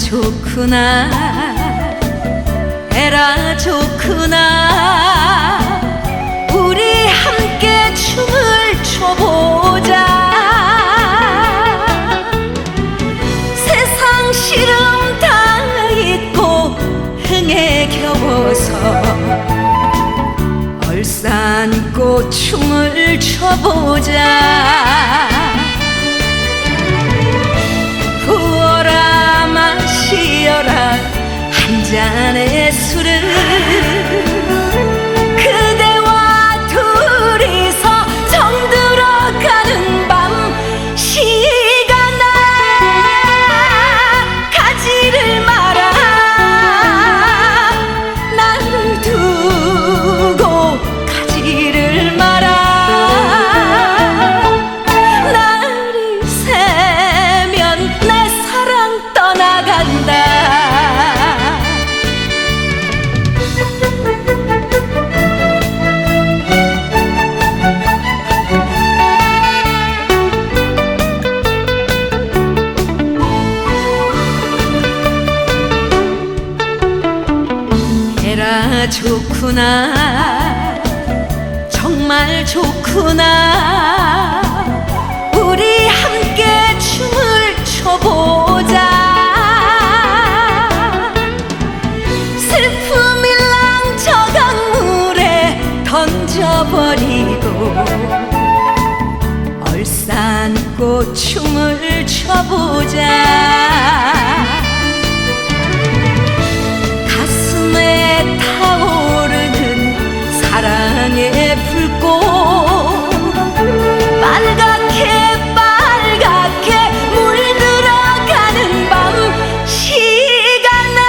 좋구나 에라 좋구나 우리 함께 춤을 춰보자 세상 시름 다 잊고 흥에 겨워서 얼싸안고 춤을 춰보자 부어라 마시어라 한 잔의 술을 그대와 둘이서 정들어가는 밤 시간아 가지를 마라 나를 두고 가지를 마라 날이 새면 내 사랑 떠나간다 에라 좋구나 정말 좋구나 우리 함께 춤을 춰보자 슬픔일랑 저 강물에 던져버리고 얼싸안고 춤을 춰보자 가슴에 타오르는 사랑의 불꽃 빨갛게 빨갛게 물들어가는 밤 시간아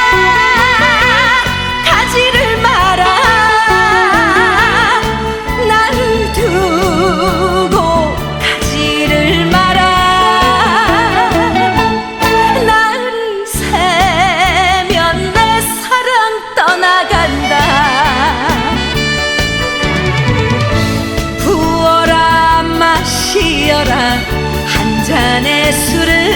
가지를 마라 나를 두고 가지를 마라 날이 새면 내 사랑 떠나간다 부어라 마시어라 한 잔의 술을